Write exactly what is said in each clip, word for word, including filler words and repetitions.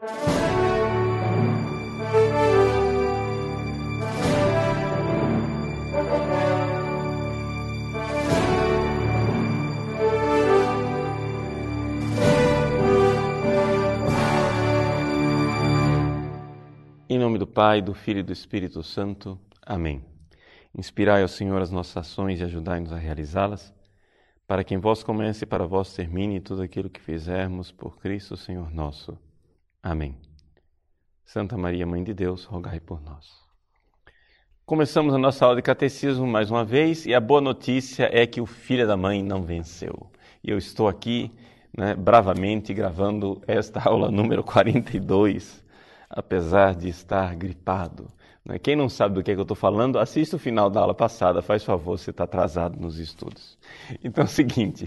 Em nome do Pai, do Filho e do Espírito Santo. Amém. Inspirai ao Senhor as nossas ações e ajudai-nos a realizá-las, para que em vós comece e para vós termine tudo aquilo que fizermos por Cristo, Senhor nosso. Amém. Santa Maria, Mãe de Deus, rogai por nós. Começamos a nossa aula de catecismo mais uma vez, e a boa notícia é que o filho da mãe não venceu. E eu estou aqui, né, bravamente gravando esta aula número quarenta e dois, apesar de estar gripado. Quem não sabe do que, é que eu estou falando, assista o final da aula passada, faz favor, você está atrasado nos estudos. Então é o seguinte,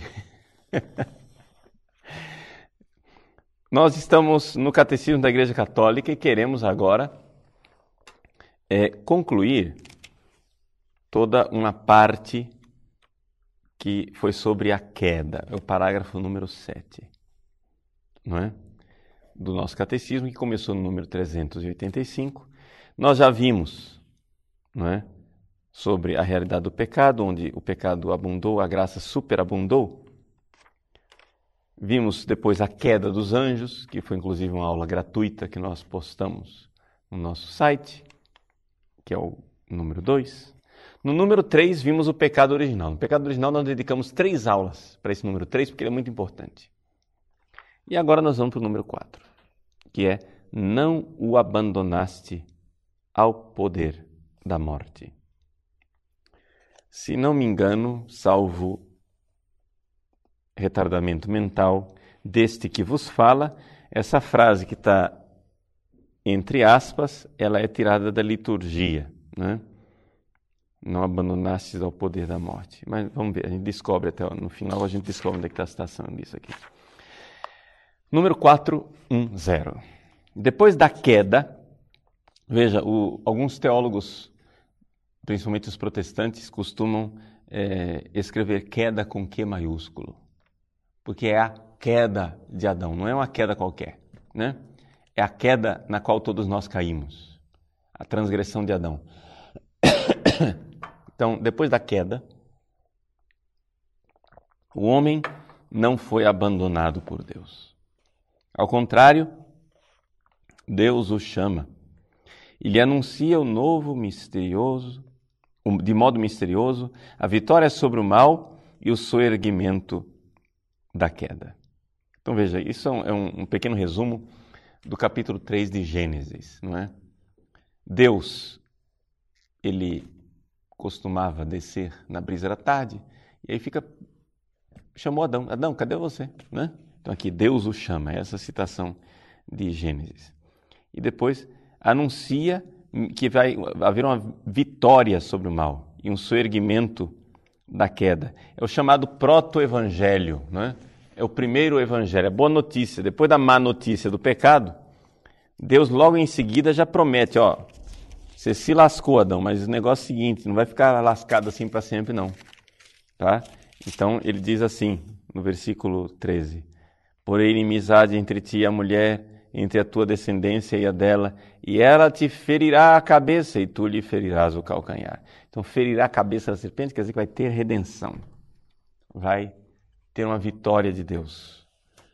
nós estamos no Catecismo da Igreja Católica e queremos agora é, concluir toda uma parte que foi sobre a queda, é o parágrafo número sete, não é? Do nosso catecismo, que começou no número trezentos e oitenta e cinco. Nós já vimos, não é, sobre a realidade do pecado, onde o pecado abundou, a graça superabundou. Vimos depois a queda dos anjos, que foi inclusive uma aula gratuita que nós postamos no nosso site, que é o número dois. No número três vimos o pecado original. No pecado original nós dedicamos três aulas para esse número três, porque ele é muito importante. E agora nós vamos para o número quatro, que é: não o abandonaste ao poder da morte. Se não me engano, salvo retardamento mental deste que vos fala, essa frase que está entre aspas, ela é tirada da liturgia, né? Não abandonastes ao poder da morte. Mas vamos ver, a gente descobre até no final, a gente descobre onde é que está a citação disso aqui. Número quatrocentos e dez. Depois da queda, veja, o, alguns teólogos, principalmente os protestantes, costumam é, escrever queda com Q maiúsculo, porque é a queda de Adão, não é uma queda qualquer, né? É a queda na qual todos nós caímos, a transgressão de Adão. Então, depois da queda, o homem não foi abandonado por Deus. Ao contrário, Deus o chama e lhe anuncia o novo misterioso, de modo misterioso, a vitória sobre o mal e o soerguimento da queda. Então veja, isso é um, um pequeno resumo do capítulo três de Gênesis, não é? Deus, ele costumava descer na brisa da tarde e aí fica, chamou Adão, Adão, cadê você? Né? Então aqui Deus o chama, essa citação de Gênesis. E depois anuncia que vai haver uma vitória sobre o mal e um soerguimento da queda. É o chamado proto-evangelho, né? É o primeiro evangelho, a boa notícia. Depois da má notícia do pecado, Deus logo em seguida já promete, ó, você se lascou, Adão, mas o negócio é o seguinte, não vai ficar lascado assim para sempre, não. Tá? Então ele diz assim, no versículo treze, porém inimizade entre ti e a mulher, entre a tua descendência e a dela, e ela te ferirá a cabeça e tu lhe ferirás o calcanhar. Então, ferirá a cabeça da serpente quer dizer que vai ter redenção. Vai ter uma vitória de Deus.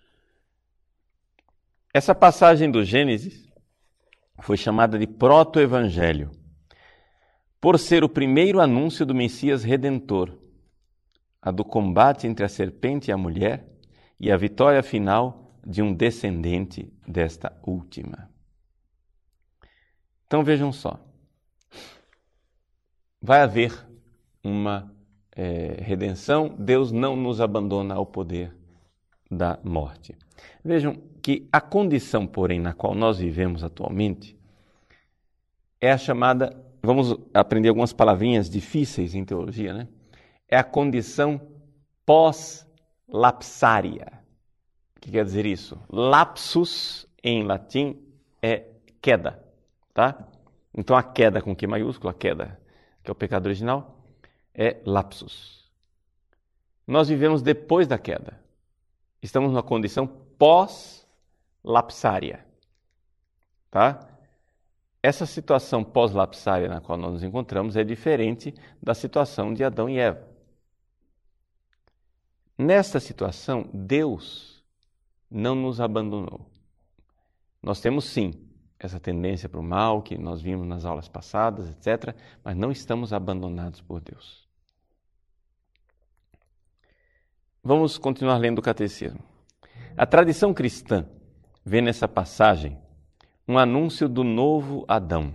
Essa passagem do Gênesis foi chamada de proto-evangelho, por ser o primeiro anúncio do Messias Redentor, a do combate entre a serpente e a mulher e a vitória final de um descendente desta última. Então vejam só, vai haver uma é, redenção, Deus não nos abandona ao poder da morte. Vejam que a condição, porém, na qual nós vivemos atualmente é a chamada, vamos aprender algumas palavrinhas difíceis em teologia, né? É a condição pós-lapsária. O que quer dizer isso? Lapsus, em latim, é queda, tá? Então, a queda com Q maiúsculo, a queda, que é o pecado original, é lapsus. Nós vivemos depois da queda. Estamos numa condição pós-lapsária. tá? Essa situação pós-lapsária na qual nós nos encontramos é diferente da situação de Adão e Eva. Nesta situação, Deus não nos abandonou. Nós temos sim essa tendência para o mal que nós vimos nas aulas passadas, etcétera, mas não estamos abandonados por Deus. Vamos continuar lendo o Catecismo. A tradição cristã vê nessa passagem um anúncio do novo Adão.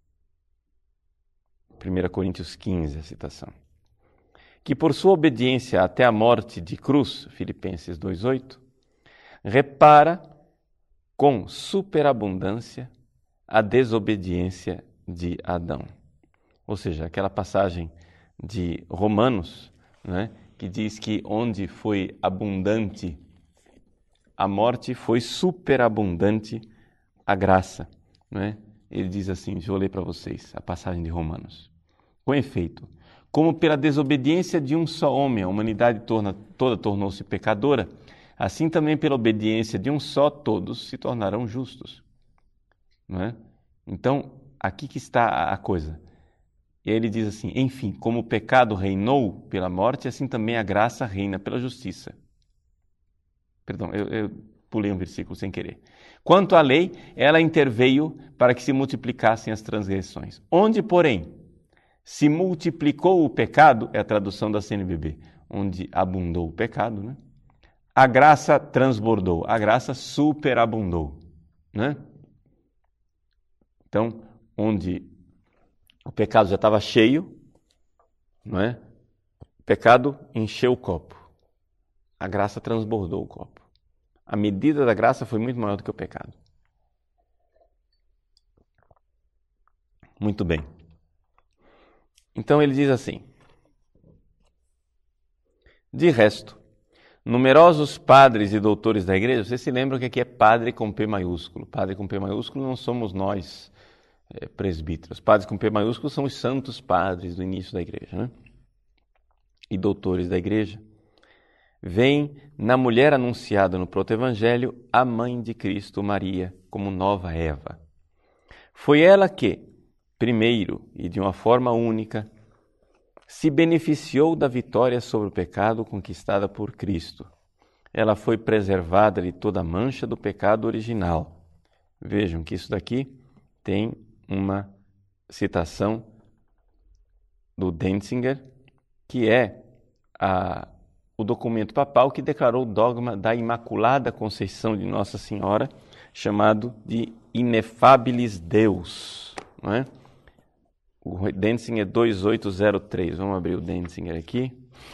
primeira Coríntios quinze, a citação. Que por sua obediência até a morte de cruz, Filipenses dois, oito, repara com superabundância a desobediência de Adão. Ou seja, aquela passagem de Romanos, né, que diz que onde foi abundante a morte, foi superabundante a graça. Né? Ele diz assim, deixa eu ler para vocês a passagem de Romanos. Com efeito, como pela desobediência de um só homem a humanidade torna, toda tornou-se pecadora, assim também pela obediência de um só todos se tornarão justos. Não é? Então, aqui que está a coisa. Ele diz assim, enfim, como o pecado reinou pela morte, assim também a graça reina pela justiça. Perdão, eu, eu pulei um versículo sem querer. Quanto à lei, ela interveio para que se multiplicassem as transgressões. Onde, porém, se multiplicou o pecado, é a tradução da C N B B, onde abundou o pecado, né? A graça transbordou, a graça superabundou. Né? Então, onde o pecado já estava cheio, não é? O pecado encheu o copo, a graça transbordou o copo. A medida da graça foi muito maior do que o pecado. Muito bem. Então ele diz assim, de resto, numerosos padres e doutores da igreja, vocês se lembram que aqui é padre com P maiúsculo. Padre com P maiúsculo não somos nós, é, presbíteros. Padres com P maiúsculo são os santos padres do início da igreja, né? E doutores da igreja. Vem na mulher anunciada no proto-evangelho a mãe de Cristo, Maria, como nova Eva. Foi ela que, primeiro e de uma forma única, se beneficiou da vitória sobre o pecado conquistada por Cristo. Ela foi preservada de toda a mancha do pecado original. Vejam que isso daqui tem uma citação do Denzinger, que é a, o documento papal que declarou o dogma da Imaculada Conceição de Nossa Senhora, chamado de Inefabilis Deus, não é? O Denzinger dois mil oitocentos e três. Vamos abrir o Denzinger aqui.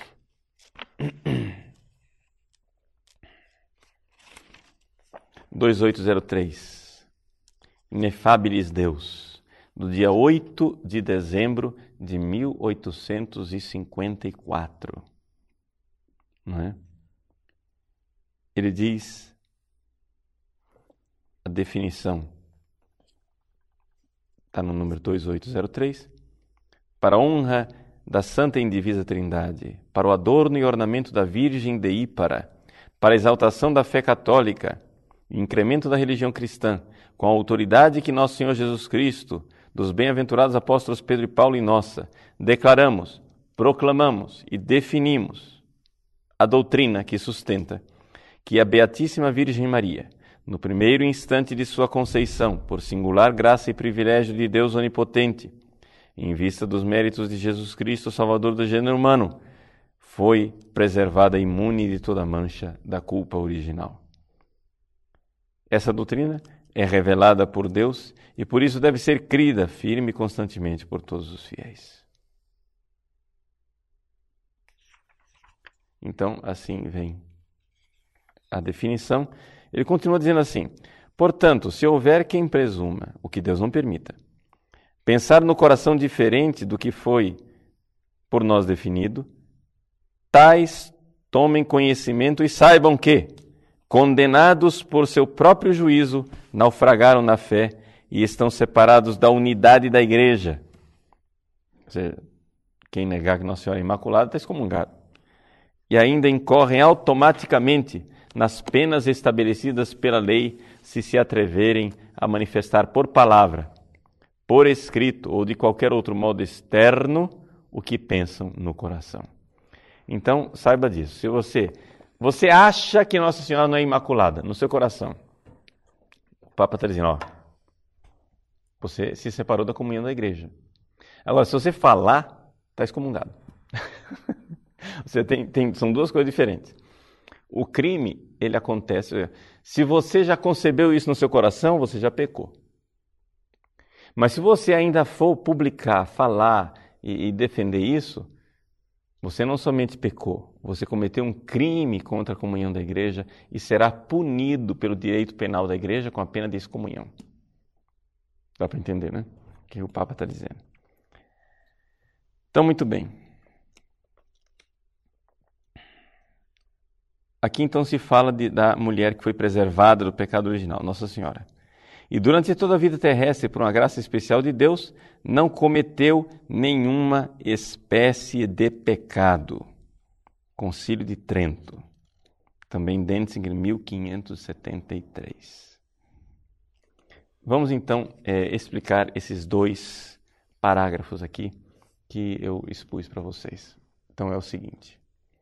dois mil oitocentos e três. Inefabilis Deus. Do dia oito de dezembro de mil oitocentos e cinquenta e quatro. Não é? Ele diz a definição. Está no número dois mil oitocentos e três, para a honra da Santa e Indivisa Trindade, para o adorno e ornamento da Virgem de Ípara, para a exaltação da fé católica e incremento da religião cristã, com a autoridade que nosso Senhor Jesus Cristo, dos bem-aventurados apóstolos Pedro e Paulo e nossa, declaramos, proclamamos e definimos a doutrina que sustenta que a Beatíssima Virgem Maria, no primeiro instante de sua conceição, por singular graça e privilégio de Deus Onipotente, em vista dos méritos de Jesus Cristo, Salvador do gênero humano, foi preservada imune de toda mancha da culpa original. Essa doutrina é revelada por Deus e por isso deve ser crida firme e constantemente por todos os fiéis. Então, assim vem a definição. Ele continua dizendo assim, portanto, se houver quem presuma, o que Deus não permita, pensar no coração diferente do que foi por nós definido, tais tomem conhecimento e saibam que, condenados por seu próprio juízo, naufragaram na fé e estão separados da unidade da igreja. Ou seja, quem negar que Nossa Senhora é Imaculada está excomungado. E ainda incorrem automaticamente nas penas estabelecidas pela lei, se se atreverem a manifestar por palavra, por escrito ou de qualquer outro modo externo o que pensam no coração. Então, saiba disso. Se você, você acha que Nossa Senhora não é imaculada no seu coração, o Papa está dizendo, ó, você se separou da comunhão da igreja. Agora, se você falar, está excomungado. Você tem, tem, são duas coisas diferentes. O crime, ele acontece... Se você já concebeu isso no seu coração, você já pecou. Mas se você ainda for publicar, falar e, e defender isso, você não somente pecou, você cometeu um crime contra a comunhão da igreja e será punido pelo direito penal da igreja com a pena de excomunhão. Dá para entender, né? O que o Papa está dizendo. Então, muito bem. Aqui então se fala de, da mulher que foi preservada do pecado original, Nossa Senhora. E durante toda a vida terrestre, por uma graça especial de Deus, não cometeu nenhuma espécie de pecado. Concílio de Trento, também Denzinger, mil quinhentos e setenta e três. Vamos então é, explicar esses dois parágrafos aqui que eu expus para vocês. Então é o seguinte.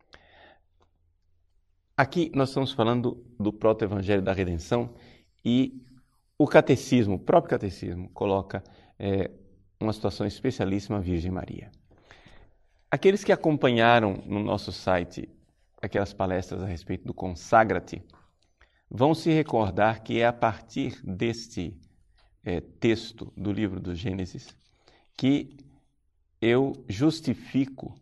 Aqui nós estamos falando do proto-evangelho da redenção e o catecismo, o próprio catecismo, coloca é, uma situação especialíssima à Virgem Maria. Aqueles que acompanharam no nosso site aquelas palestras a respeito do Consagra-te, vão se recordar que é a partir deste é, texto do livro do Gênesis que eu justifico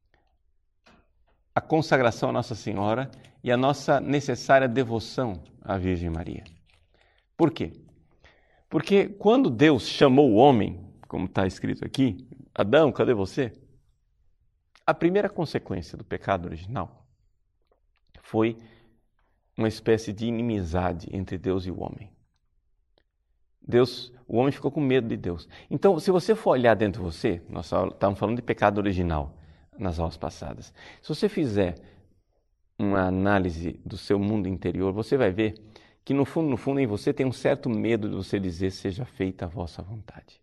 a consagração à Nossa Senhora e a nossa necessária devoção à Virgem Maria. Por quê? Porque quando Deus chamou o homem, como está escrito aqui, Adão, cadê você? A primeira consequência do pecado original foi uma espécie de inimizade entre Deus e o homem. Deus, o homem ficou com medo de Deus. Então, se você for olhar dentro de você, nós estávamos falando de pecado original nas aulas passadas. Se você fizer uma análise do seu mundo interior, você vai ver que no fundo, no fundo, em você tem um certo medo de você dizer seja feita a vossa vontade.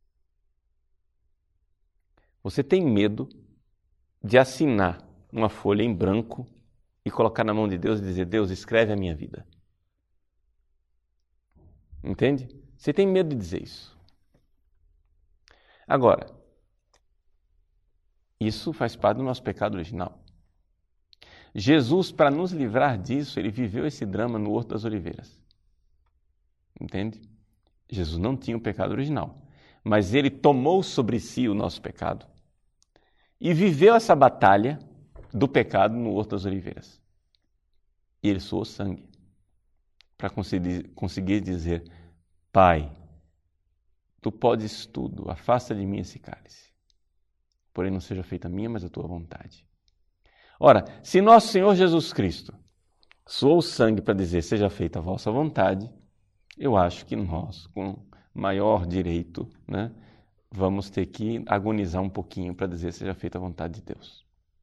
Você tem medo de assinar uma folha em branco e colocar na mão de Deus e dizer, Deus, escreve a minha vida. Entende? Você tem medo de dizer isso. Agora, isso faz parte do nosso pecado original. Jesus, para nos livrar disso, ele viveu esse drama no Horto das Oliveiras. Entende? Jesus não tinha o pecado original, mas ele tomou sobre si o nosso pecado e viveu essa batalha do pecado no Horto das Oliveiras. E ele suou sangue para conseguir, conseguir dizer, Pai, tu podes tudo, afasta de mim esse cálice. Porém não seja feita a minha, mas a tua vontade. Ora, se nosso Senhor Jesus Cristo suou sangue para dizer, seja feita a vossa vontade, eu acho que nós, com maior direito, né, vamos ter que agonizar um pouquinho para dizer, seja feita a vontade de Deus.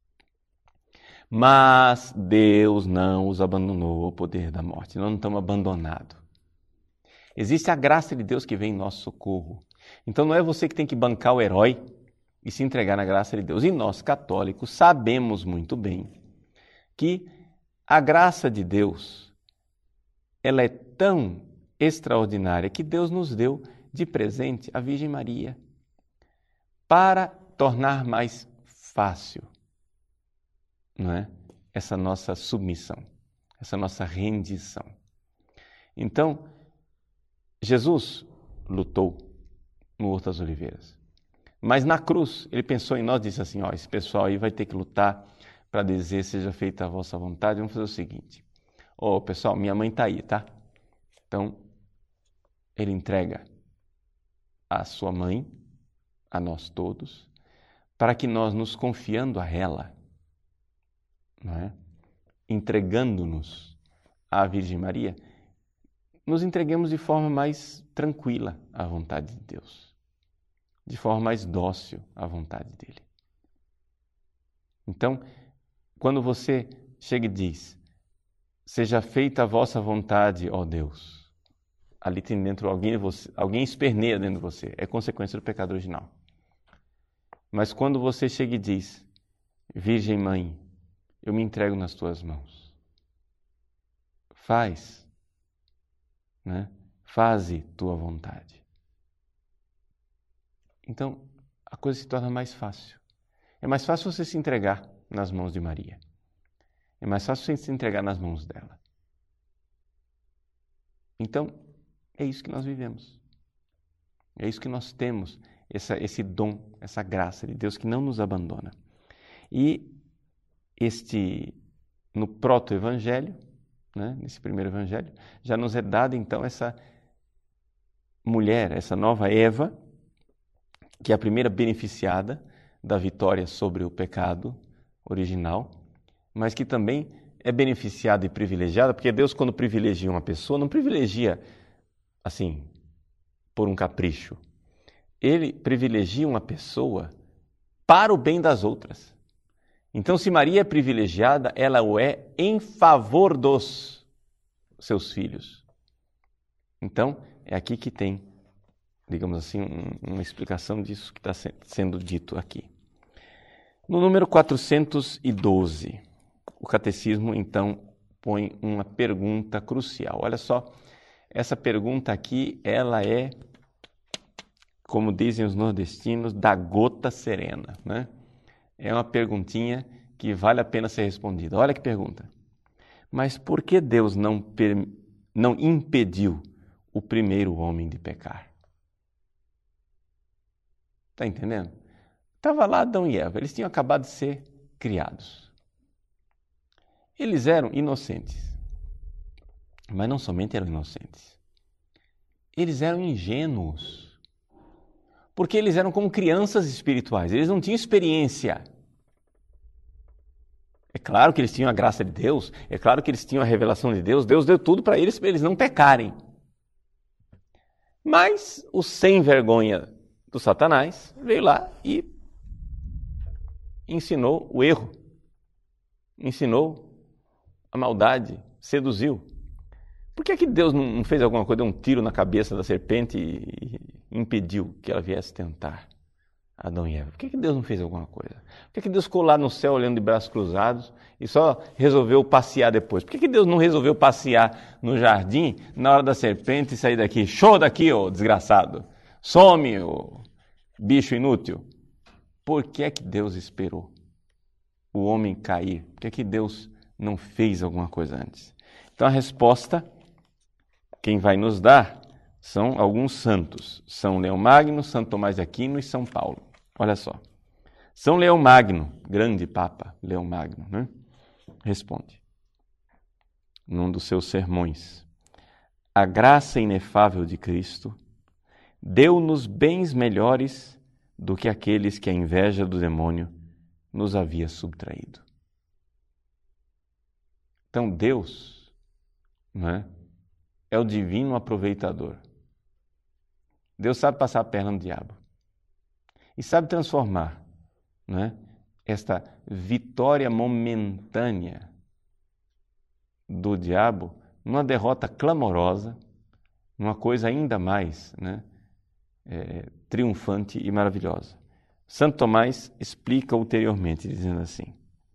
Mas Deus não os abandonou ao poder da morte, nós não estamos abandonados. Existe a graça de Deus que vem em nosso socorro. Então não é você que tem que bancar o herói e se entregar na graça de Deus. E nós, católicos, sabemos muito bem que a graça de Deus, ela é tão extraordinária que Deus nos deu de presente a Virgem Maria para tornar mais fácil, não é? Essa nossa submissão, essa nossa rendição. Então, Jesus lutou no Horto das Oliveiras. Mas na cruz, ele pensou em nós e disse assim, ó, esse pessoal aí vai ter que lutar para dizer, seja feita a vossa vontade. Vamos fazer o seguinte, ó, pessoal, minha mãe está aí, tá? Então, ele entrega a sua mãe, a nós todos, para que nós, nos confiando a ela, não é? Entregando-nos à Virgem Maria, nos entreguemos de forma mais tranquila à vontade de Deus, de forma mais dócil à vontade dele. Então, quando você chega e diz, seja feita a vossa vontade, ó Deus, ali tem dentro alguém de você, alguém esperneia dentro de você, é consequência do pecado original. Mas quando você chega e diz, Virgem Mãe, eu me entrego nas tuas mãos, faz, né? Faze tua vontade. Então, a coisa se torna mais fácil. É mais fácil você se entregar nas mãos de Maria. É mais fácil você se entregar nas mãos dela. Então, é isso que nós vivemos. É isso que nós temos, essa, esse dom, essa graça de Deus que não nos abandona. E este, no proto-evangelho, né, nesse primeiro evangelho, já nos é dada então essa mulher, essa nova Eva, que é a primeira beneficiada da vitória sobre o pecado original, mas que também é beneficiada e privilegiada, porque Deus, quando privilegia uma pessoa, não privilegia assim, por um capricho. Ele privilegia uma pessoa para o bem das outras. Então, se Maria é privilegiada, ela o é em favor dos seus filhos. Então, é aqui que tem, digamos assim, um, uma explicação disso que está sendo dito aqui. No número quatrocentos e doze, o Catecismo, então, põe uma pergunta crucial. Olha só, essa pergunta aqui, ela é, como dizem os nordestinos, da gota serena, né? É uma perguntinha que vale a pena ser respondida. Olha que pergunta. Mas por que Deus não, per... não impediu o primeiro homem de pecar? Está entendendo? Estava lá Adão e Eva, eles tinham acabado de ser criados. Eles eram inocentes. Mas não somente eram inocentes. Eles eram ingênuos. Porque eles eram como crianças espirituais, eles não tinham experiência. É claro que eles tinham a graça de Deus, é claro que eles tinham a revelação de Deus, Deus deu tudo para eles, para eles não pecarem. Mas o sem vergonha do Satanás veio lá e ensinou o erro, ensinou a maldade, seduziu. Por que é que Deus não fez alguma coisa, deu um tiro na cabeça da serpente e impediu que ela viesse tentar Adão e Eva? Por que é que Deus não fez alguma coisa? Por que é que Deus ficou lá no céu olhando de braços cruzados e só resolveu passear depois? Por que é que Deus não resolveu passear no jardim na hora da serpente e sair daqui? Show daqui, ô desgraçado! Some, ô bicho inútil! Por que é que Deus esperou o homem cair? Por que é que Deus não fez alguma coisa antes? Então a resposta, quem vai nos dar são alguns santos. São Leão Magno, Santo Tomás de Aquino e São Paulo. Olha só. São Leão Magno, grande Papa Leão Magno, né? Responde, num dos seus sermões: a graça inefável de Cristo deu-nos bens melhores do que aqueles que a inveja do demônio nos havia subtraído. Então Deus, né, é o divino aproveitador. Deus sabe passar a perna no diabo e sabe transformar, né, esta vitória momentânea do diabo numa derrota clamorosa, numa coisa ainda mais, né, é, triunfante e maravilhosa. Santo Tomás explica ulteriormente, dizendo assim: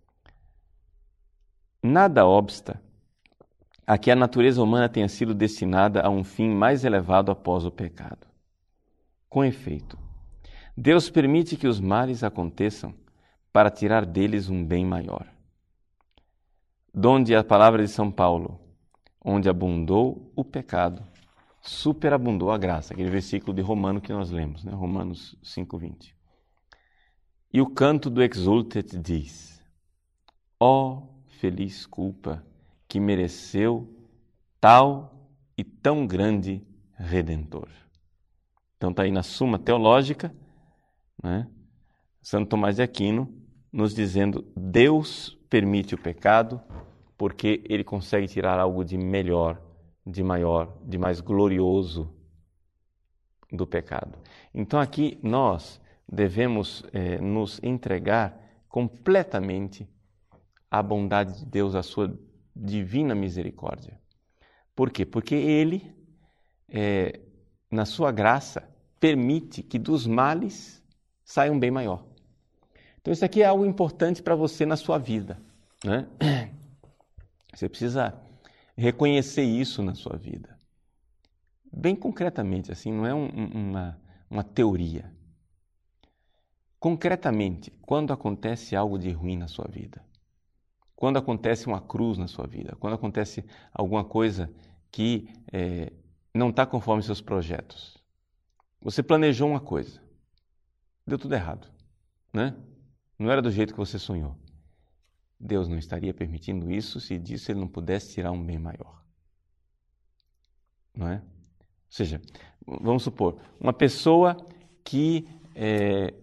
nada obsta a que a natureza humana tenha sido destinada a um fim mais elevado após o pecado. Com efeito, Deus permite que os males aconteçam para tirar deles um bem maior. Donde a palavra de São Paulo, onde abundou o pecado, superabundou a graça. Aquele versículo de Romano que nós lemos, né? Romanos cinco, vinte. E o canto do Exultet diz: ó feliz culpa que mereceu tal e tão grande Redentor. Então está aí na Suma Teológica, né, Santo Tomás de Aquino nos dizendo: Deus permite o pecado porque Ele consegue tirar algo de melhor, de maior, de mais glorioso do pecado. Então aqui nós devemos eh, nos entregar completamente à bondade de Deus, à sua divina misericórdia. Por quê? Porque Ele é, na sua graça, permite que dos males saia um bem maior. Então isso aqui é algo importante para você na sua vida, né? Você precisa reconhecer isso na sua vida. Bem concretamente, assim, não é um, uma, uma teoria. Concretamente, quando acontece algo de ruim na sua vida, quando acontece uma cruz na sua vida, quando acontece alguma coisa que é, não está conforme seus projetos, você planejou uma coisa, deu tudo errado, né? Não era do jeito que você sonhou. Deus não estaria permitindo isso se disso ele não pudesse tirar um bem maior. Não é? Ou seja, vamos supor, uma pessoa que é,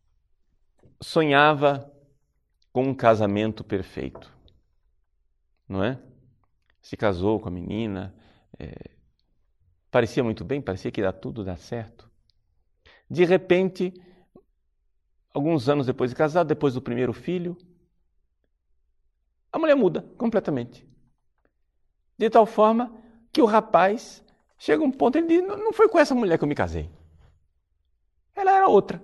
sonhava com um casamento perfeito, não é? Se casou com a menina, é, parecia muito bem, parecia que ia tudo dar certo. De repente, alguns anos depois de casado, depois do primeiro filho, a mulher muda completamente. De tal forma que o rapaz chega a um ponto, ele diz, não foi com essa mulher que eu me casei. Ela era outra.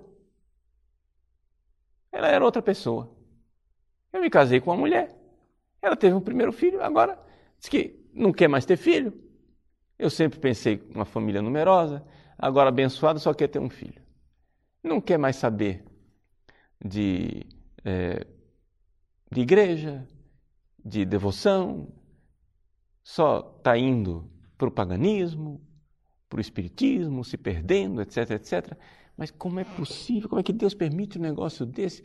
Ela era outra pessoa. Eu me casei com uma mulher, ela teve um primeiro filho, agora diz que não quer mais ter filho. Eu sempre pensei uma família numerosa, agora abençoado só quer ter um filho. Não quer mais saber de, é, de igreja, de devoção, só está indo para o paganismo, para o espiritismo, se perdendo, etc, etcétera. Mas como é possível, como é que Deus permite um negócio desse?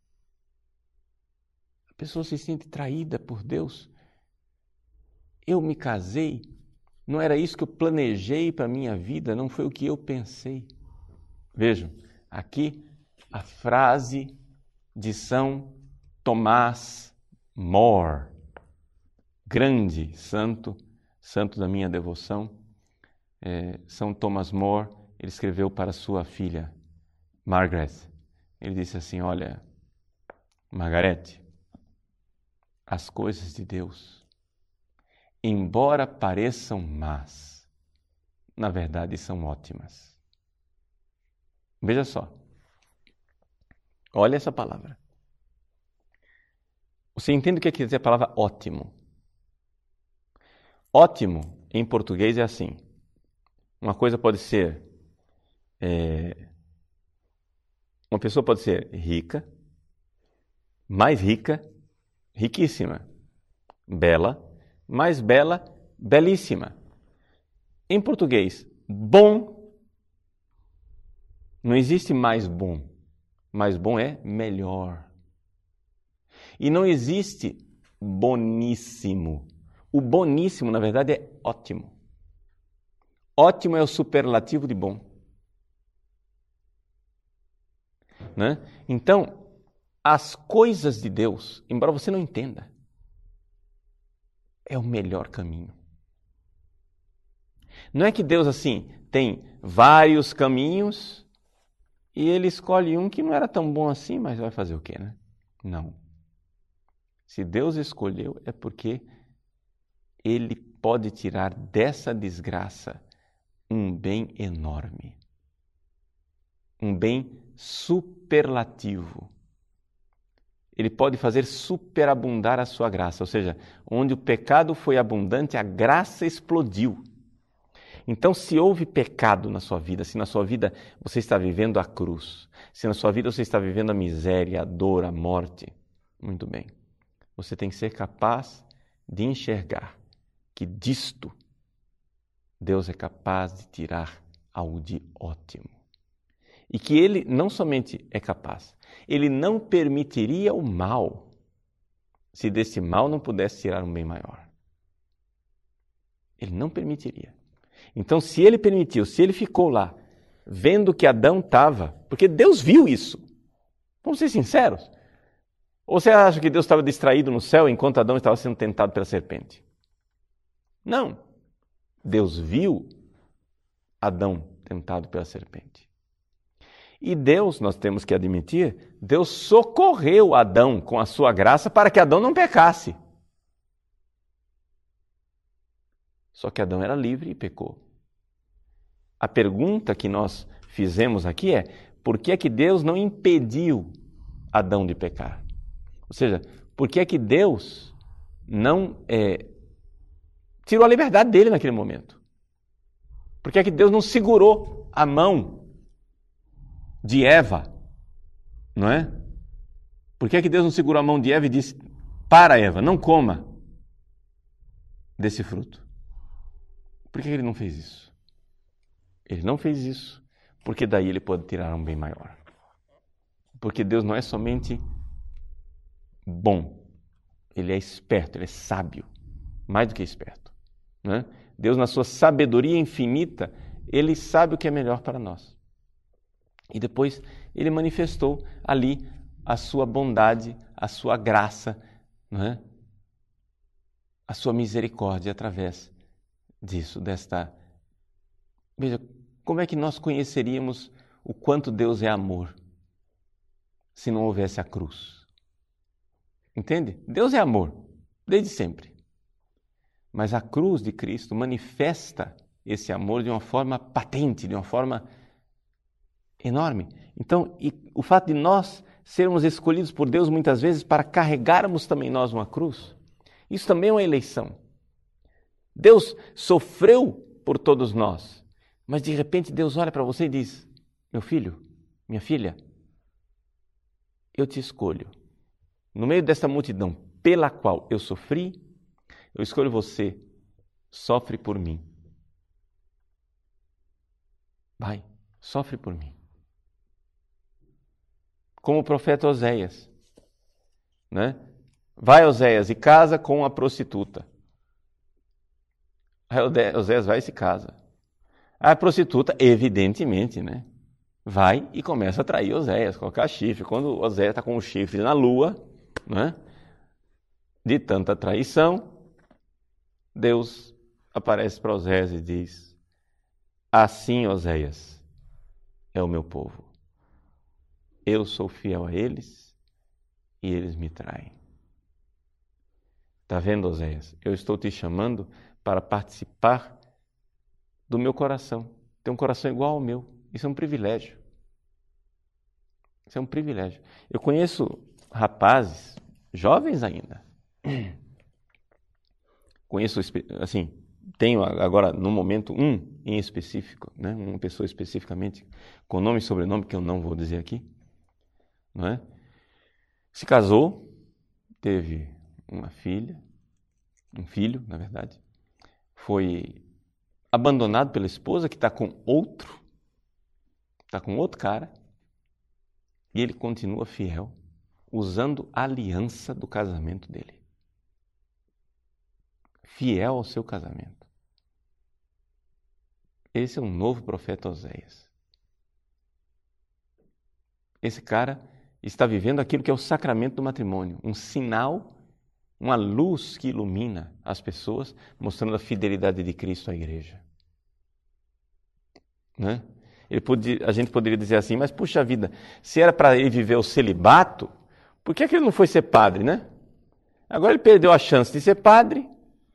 A pessoa se sente traída por Deus. Eu me casei, não era isso que eu planejei para a minha vida, não foi o que eu pensei. Vejam, aqui a frase de São Tomás More, grande santo, santo da minha devoção, é, São Thomas More, ele escreveu para sua filha, Margaret. Ele disse assim, olha, Margarete, as coisas de Deus, embora pareçam más, na verdade são ótimas. Veja só, olha essa palavra. Você entende o que quer dizer a palavra ótimo? Ótimo, em português, é assim. Uma coisa pode ser... É, uma pessoa pode ser rica, mais rica, riquíssima. Bela, mais bela, belíssima. Em português, bom, não existe mais bom. Mais bom é melhor. E não existe boníssimo. O boníssimo, na verdade, é ótimo. Ótimo é o superlativo de bom. Né? Então, as coisas de Deus, embora você não entenda, é o melhor caminho. Não é que Deus, assim, tem vários caminhos e ele escolhe um que não era tão bom assim, mas vai fazer o quê, né? Não. Se Deus escolheu, é porque ele pode tirar dessa desgraça um bem enorme. Um bem superlativo. Ele pode fazer superabundar a sua graça, ou seja, onde o pecado foi abundante, a graça explodiu. Então, se houve pecado na sua vida, se na sua vida você está vivendo a cruz, se na sua vida você está vivendo a miséria, a dor, a morte, muito bem. Você tem que ser capaz de enxergar que disto Deus é capaz de tirar algo de ótimo. E que Ele não somente é capaz, Ele não permitiria o mal se desse mal não pudesse tirar um bem maior. Ele não permitiria. Então, se Ele permitiu, se Ele ficou lá, vendo que Adão estava, porque Deus viu isso. Vamos ser sinceros. Ou você acha que Deus estava distraído no céu enquanto Adão estava sendo tentado pela serpente? Não. Deus viu Adão tentado pela serpente. E Deus, nós temos que admitir, Deus socorreu Adão com a sua graça para que Adão não pecasse. Só que Adão era livre e pecou. a pergunta que nós fizemos aqui é: por que é que Deus não impediu Adão de pecar? Ou seja, por que é que Deus não é, tirou a liberdade dele naquele momento? Por que é que Deus não segurou a mão de Eva? Não é? Por que é que Deus não segurou a mão de Eva e disse para Eva, não coma desse fruto? Por que ele não fez isso? Ele não fez isso porque daí ele pode tirar um bem maior. Porque Deus não é somente bom, Ele é esperto, Ele é sábio, mais do que esperto. Né? Deus, na sua sabedoria infinita, Ele sabe o que é melhor para nós. E depois Ele manifestou ali a sua bondade, a sua graça, né? A sua misericórdia através disso, desta... Veja, como é que nós conheceríamos o quanto Deus é amor se não houvesse a cruz? Entende? Deus é amor, desde sempre. Mas a cruz de Cristo manifesta esse amor de uma forma patente, de uma forma enorme. Então, e o fato de nós sermos escolhidos por Deus muitas vezes para carregarmos também nós uma cruz, isso também é uma eleição. Deus sofreu por todos nós, mas de repente Deus olha para você e diz: meu filho, minha filha, eu te escolho. No meio desta multidão pela qual eu sofri, eu escolho você, sofre por mim. Vai, sofre por mim. Como o profeta Oséias, né? Vai, Oséias, e casa com a prostituta. Aí Oséias vai e se casa. A prostituta, evidentemente, né? Vai e começa a trair Oséias, colocar chifre. Quando Oséias está com o chifre na lua, né? De tanta traição, Deus aparece para Oséias e diz: assim, Oséias, é o meu povo. Eu sou fiel a eles e eles me traem. Está vendo, Oséias? Eu estou te chamando para participar do meu coração. Tem um coração igual ao meu. Isso é um privilégio. Isso é um privilégio. Eu conheço rapazes, jovens ainda. Conheço, assim, tenho agora no momento um em específico, né? Uma pessoa especificamente, com nome e sobrenome que eu não vou dizer aqui, não é? Se casou, teve uma filha, um filho, na verdade, foi abandonado pela esposa que está com outro, está com outro cara, e ele continua fiel, usando a aliança do casamento dele. Fiel ao seu casamento. Esse é um novo profeta Oséias. Esse cara está vivendo aquilo que é o sacramento do matrimônio, um sinal, uma luz que ilumina as pessoas, mostrando a fidelidade de Cristo à igreja. Né? Ele podia, a gente poderia dizer assim, mas puxa vida, se era para ele viver o celibato, por que, é que ele não foi ser padre, né? Agora ele perdeu a chance de ser padre,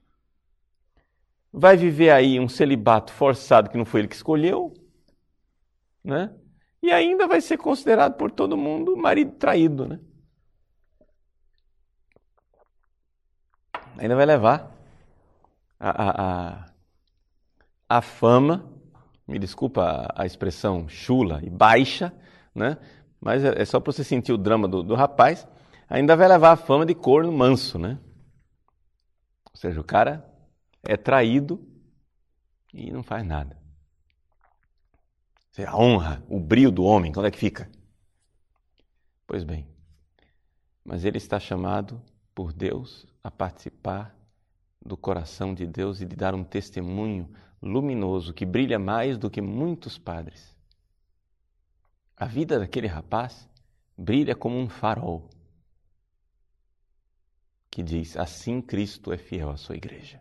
vai viver aí um celibato forçado que não foi ele que escolheu, né? E ainda vai ser considerado por todo mundo marido traído, né? Ainda vai levar a, a, a, a fama, me desculpa a, a expressão chula e baixa, né? Mas é, é só para você sentir o drama do, do rapaz, ainda vai levar a fama de corno manso, né? Ou seja, o cara é traído e não faz nada. A honra, o brio do homem, quando é que fica? Pois bem, mas ele está chamado por Deus a participar do coração de Deus e de dar um testemunho luminoso que brilha mais do que muitos padres. A vida daquele rapaz brilha como um farol que diz: assim Cristo é fiel à sua igreja.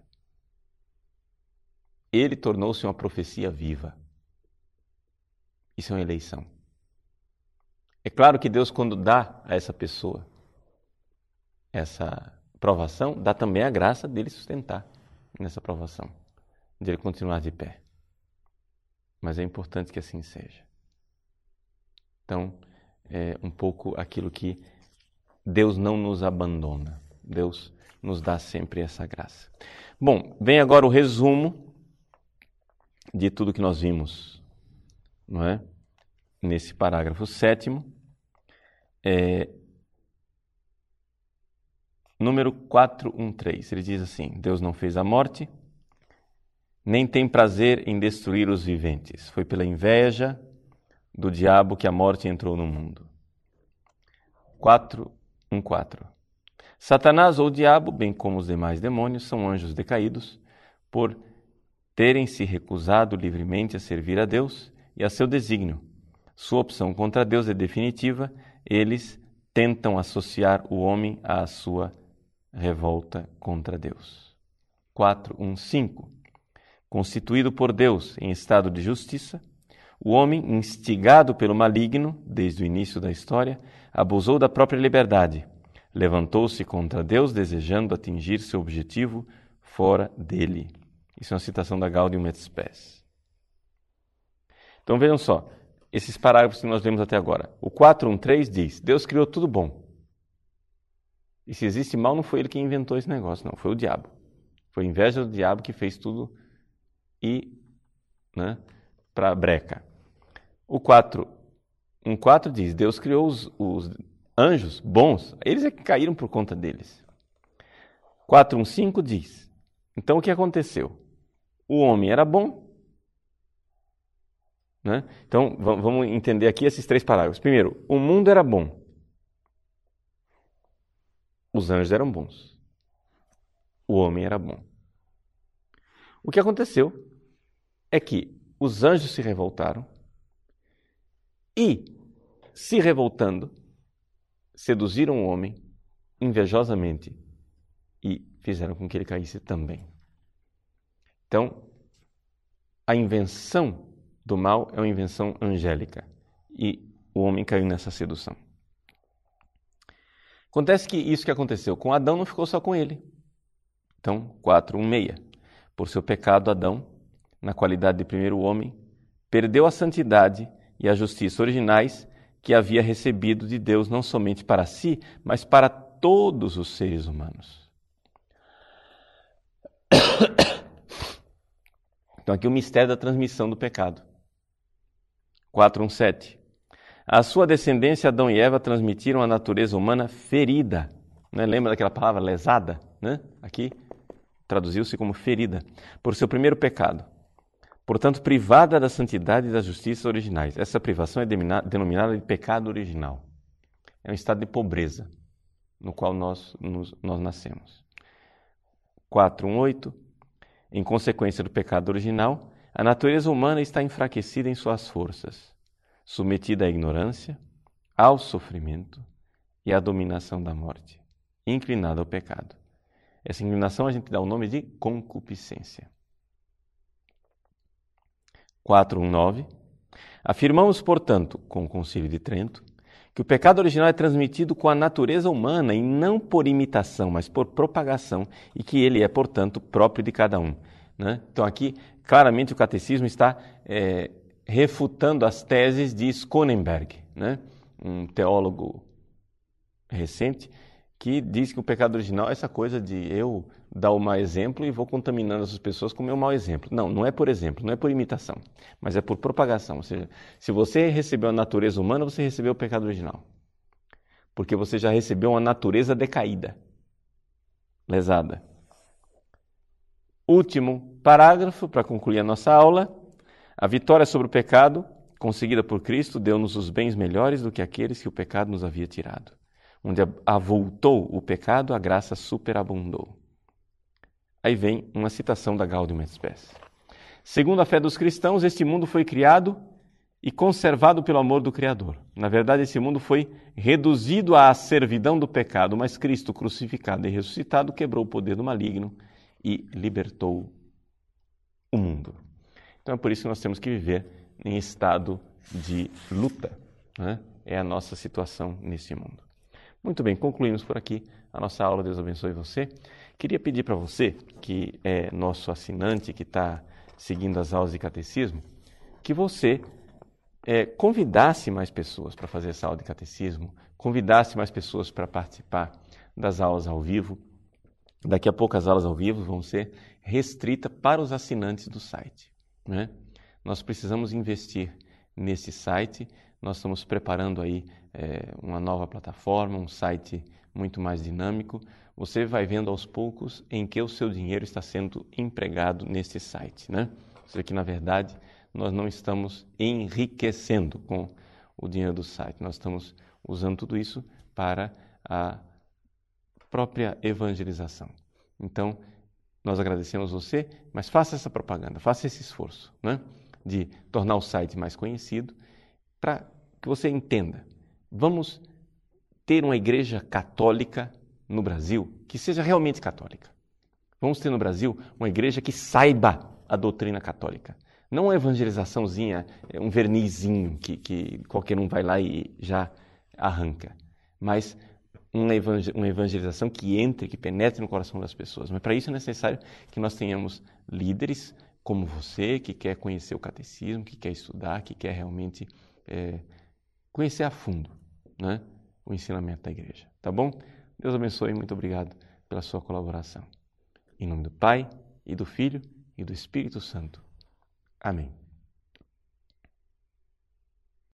Ele tornou-se uma profecia viva. Isso é uma eleição. É claro que Deus, quando dá a essa pessoa essa provação, dá também a graça dele sustentar nessa provação, de ele continuar de pé. mas é importante que assim seja. Então, é um pouco aquilo que Deus não nos abandona. Deus nos dá sempre essa graça. Bom, vem agora o resumo de tudo que nós vimos, não é? Nesse parágrafo sétimo. É, número quatrocentos e treze, ele diz assim: Deus não fez a morte, nem tem prazer em destruir os viventes. Foi pela inveja do diabo que a morte entrou no mundo. quatrocentos e quatorze. Satanás ou o diabo, bem como os demais demônios, são anjos decaídos, por terem se recusado livremente a servir a Deus e a seu desígnio. Sua opção contra Deus é definitiva, eles tentam associar o homem à sua revolta contra Deus. quatrocentos e quinze. Constituído por Deus em estado de justiça, o homem, instigado pelo maligno desde o início da história, abusou da própria liberdade, levantou-se contra Deus desejando atingir seu objetivo fora dele. Isso é uma citação da Gaudium et Spes. Então vejam só, esses parágrafos que nós vemos até agora. O quatrocentos e treze diz: Deus criou tudo bom. E se existe mal, não foi ele quem inventou esse negócio, não, foi o diabo. Foi a inveja do diabo que fez tudo e, né, para a breca. O quatrocentos e quatorze diz: Deus criou os, os anjos bons, eles é que caíram por conta deles. quatrocentos e quinze diz: então o que aconteceu? O homem era bom, né? Então vamos entender aqui esses três parágrafos. Primeiro, o mundo era bom. Os anjos eram bons. O homem era bom. O que aconteceu é que os anjos se revoltaram e, se revoltando, seduziram o homem invejosamente e fizeram com que ele caísse também. Então, a invenção do mal é uma invenção angélica e o homem caiu nessa sedução. Acontece que isso que aconteceu com Adão não ficou só com ele. Então, quatrocentos e dezesseis. Por seu pecado, Adão, na qualidade de primeiro homem, perdeu a santidade e a justiça originais que havia recebido de Deus não somente para si, mas para todos os seres humanos. Então aqui o mistério da transmissão do pecado. quatrocentos e dezessete. A sua descendência, Adão e Eva, transmitiram a natureza humana ferida. Né? Lembra daquela palavra lesada? Né? Aqui traduziu-se como ferida, por seu primeiro pecado. Portanto, privada da santidade e da justiça originais. Essa privação é denominada de pecado original. É um estado de pobreza no qual nós, nos, nós nascemos. quatrocentos e oito. Em consequência do pecado original, a natureza humana está enfraquecida em suas forças, submetida à ignorância, ao sofrimento e à dominação da morte, inclinada ao pecado. Essa inclinação a gente dá o nome de concupiscência. quatrocentos e nove. Afirmamos, portanto, com o Concílio de Trento, que o pecado original é transmitido com a natureza humana e não por imitação, mas por propagação, e que ele é, portanto, próprio de cada um. Né? Então aqui, claramente, o catecismo está é, refutando as teses de Schonenberg, né? Um teólogo recente, que diz que o pecado original é essa coisa de eu dar o mau exemplo e vou contaminando as pessoas com o meu mau exemplo. Não, não é por exemplo, não é por imitação, mas é por propagação. Ou seja, se você recebeu a natureza humana, você recebeu o pecado original. Porque você já recebeu uma natureza decaída, lesada. Último parágrafo, para concluir a nossa aula. A vitória sobre o pecado, conseguida por Cristo, deu-nos os bens melhores do que aqueles que o pecado nos havia tirado. Onde avultou o pecado, a graça superabundou. Aí vem uma citação da Gaudium et Spes. Segundo a fé dos cristãos, este mundo foi criado e conservado pelo amor do Criador. Na verdade, esse mundo foi reduzido à servidão do pecado, mas Cristo, crucificado e ressuscitado, quebrou o poder do maligno e libertou o mundo. Então é por isso que nós temos que viver em estado de luta, né? É a nossa situação nesse mundo. Muito bem, concluímos por aqui a nossa aula. Deus abençoe você. Queria pedir para você, que é nosso assinante, que está seguindo as aulas de catecismo, que você é, convidasse mais pessoas para fazer essa aula de catecismo, convidasse mais pessoas para participar das aulas ao vivo. Daqui a pouco as aulas ao vivo vão ser restritas para os assinantes do site, né? Nós precisamos investir nesse site, nós estamos preparando aí é, uma nova plataforma, um site muito mais dinâmico. Você vai vendo aos poucos em que o seu dinheiro está sendo empregado nesse site, né? Ou seja, que na verdade nós não estamos enriquecendo com o dinheiro do site, nós estamos usando tudo isso para a própria evangelização. Então, nós agradecemos você, mas faça essa propaganda, faça esse esforço, né, de tornar o site mais conhecido, para que você entenda. Vamos ter uma igreja católica no Brasil que seja realmente católica. Vamos ter no Brasil uma igreja que saiba a doutrina católica. Não uma evangelizaçãozinha, um vernizinho que, que qualquer um vai lá e já arranca, mas uma evangelização que entre, que penetre no coração das pessoas. Mas para isso é necessário que nós tenhamos líderes como você, que quer conhecer o catecismo, que quer estudar, que quer realmente é, conhecer a fundo, né, o ensinamento da igreja. Tá bom? Deus abençoe e muito obrigado pela sua colaboração. Em nome do Pai, e do Filho, e do Espírito Santo. Amém.